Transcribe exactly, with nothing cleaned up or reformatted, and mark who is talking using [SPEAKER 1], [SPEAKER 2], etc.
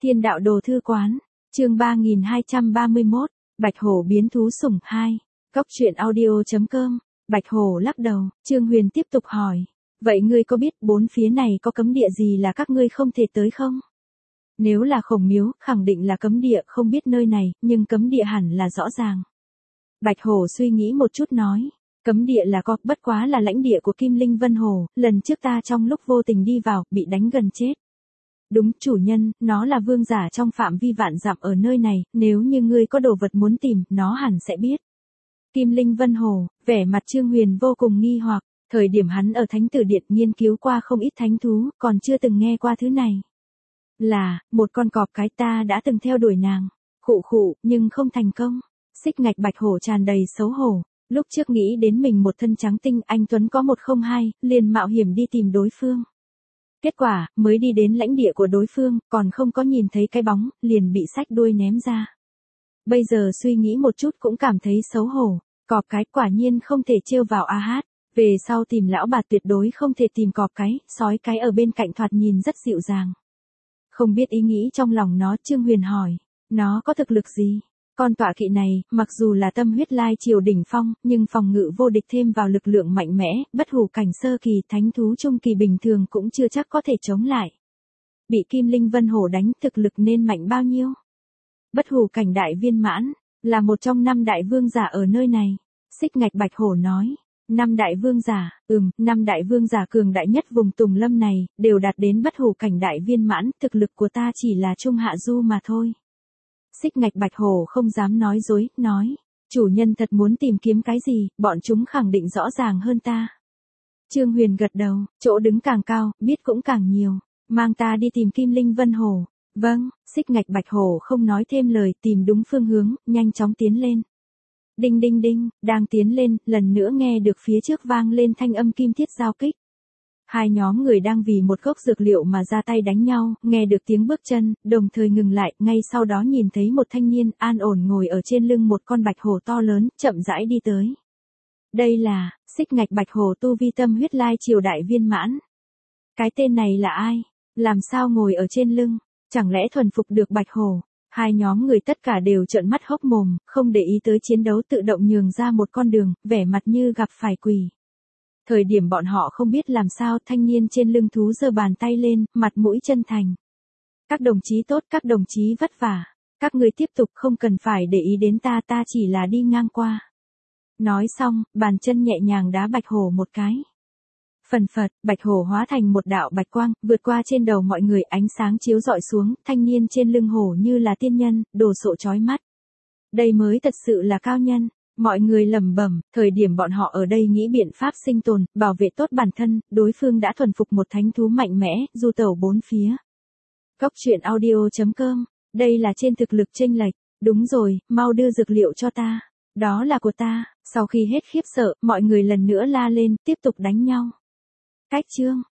[SPEAKER 1] Thiên đạo đồ thư quán, chương ba nghìn hai trăm ba mươi mốt, Bạch Hổ biến thú sủng hai, Cốc truyện audio chấm com, Bạch Hổ lắc đầu, Trương Huyền tiếp tục hỏi, vậy ngươi có biết bốn phía này có cấm địa gì là các ngươi không thể tới không? Nếu là Khổng Miếu, khẳng định là cấm địa, không biết nơi này, nhưng cấm địa hẳn là rõ ràng. Bạch Hổ suy nghĩ một chút nói, cấm địa là có, bất quá là lãnh địa của Kim Linh Vân Hồ, lần trước ta trong lúc vô tình đi vào, bị đánh gần chết. Đúng, chủ nhân, nó là vương giả trong phạm vi vạn dặm ở nơi này, nếu như ngươi có đồ vật muốn tìm, nó hẳn sẽ biết. Kim Linh Vân Hồ, vẻ mặt Trương Huyền vô cùng nghi hoặc, thời điểm hắn ở Thánh Tử Điện nghiên cứu qua không ít thánh thú, còn chưa từng nghe qua thứ này. Là, một con cọp cái ta đã từng theo đuổi nàng, khụ khụ, nhưng không thành công. Xích Ngạch Bạch Hổ tràn đầy xấu hổ, lúc trước nghĩ đến mình một thân trắng tinh anh Tuấn có một không hai, liền mạo hiểm đi tìm đối phương. Kết quả, mới đi đến lãnh địa của đối phương, còn không có nhìn thấy cái bóng, liền bị xách đuôi ném ra. Bây giờ suy nghĩ một chút cũng cảm thấy xấu hổ, cọp cái quả nhiên không thể trêu vào a hát, về sau tìm lão bà tuyệt đối không thể tìm cọp cái, sói cái ở bên cạnh thoạt nhìn rất dịu dàng. Không biết ý nghĩ trong lòng nó, Trương Huyền hỏi, nó có thực lực gì? Con tọa kỵ này, mặc dù là tâm huyết lai triều đỉnh phong, nhưng phòng ngự vô địch thêm vào lực lượng mạnh mẽ, bất hủ cảnh sơ kỳ, thánh thú trung kỳ bình thường cũng chưa chắc có thể chống lại. Bị Kim Linh Vân Hổ đánh, thực lực nên mạnh bao nhiêu? Bất hủ cảnh đại viên mãn, là một trong năm đại vương giả ở nơi này. Xích Ngạch Bạch Hổ nói, năm đại vương giả, ừm, năm đại vương giả cường đại nhất vùng Tùng Lâm này, đều đạt đến bất hủ cảnh đại viên mãn, thực lực của ta chỉ là trung hạ du mà thôi. Xích Ngạch Bạch Hổ không dám nói dối, nói, chủ nhân thật muốn tìm kiếm cái gì, bọn chúng khẳng định rõ ràng hơn ta. Trương Huyền gật đầu, chỗ đứng càng cao, biết cũng càng nhiều, mang ta đi tìm Kim Linh Vân Hổ. Vâng, Xích Ngạch Bạch Hổ không nói thêm lời, tìm đúng phương hướng, nhanh chóng tiến lên. Đinh đinh đinh, đang tiến lên, lần nữa nghe được phía trước vang lên thanh âm kim thiết giao kích. Hai nhóm người đang vì một gốc dược liệu mà ra tay đánh nhau, nghe được tiếng bước chân, đồng thời ngừng lại, ngay sau đó nhìn thấy một thanh niên an ổn ngồi ở trên lưng một con bạch hổ to lớn, chậm rãi đi tới. Đây là, Xích Ngạch Bạch Hổ tu vi tâm huyết lai triều đại viên mãn. Cái tên này là ai? Làm sao ngồi ở trên lưng? Chẳng lẽ thuần phục được bạch hổ? Hai nhóm người tất cả đều trợn mắt hốc mồm, không để ý tới chiến đấu, tự động nhường ra một con đường, vẻ mặt như gặp phải quỷ. Thời điểm bọn họ không biết làm sao, thanh niên trên lưng thú giơ bàn tay lên, mặt mũi chân thành. Các đồng chí tốt, các đồng chí vất vả. Các người tiếp tục, không cần phải để ý đến ta, ta chỉ là đi ngang qua. Nói xong, bàn chân nhẹ nhàng đá bạch hổ một cái. Phần phật, bạch hổ hóa thành một đạo bạch quang, vượt qua trên đầu mọi người, ánh sáng chiếu rọi xuống, thanh niên trên lưng hổ như là tiên nhân, đồ sộ chói mắt. Đây mới thật sự là cao nhân. Mọi người lẩm bẩm, thời điểm bọn họ ở đây nghĩ biện pháp sinh tồn, bảo vệ tốt bản thân, đối phương đã thuần phục một thánh thú mạnh mẽ, du tẩu bốn phía. Cốc truyện audio chấm com, đây là trên thực lực chênh lệch, đúng rồi, mau đưa dược liệu cho ta, đó là của ta. Sau khi hết khiếp sợ, mọi người lần nữa la lên, tiếp tục đánh nhau. Cách chương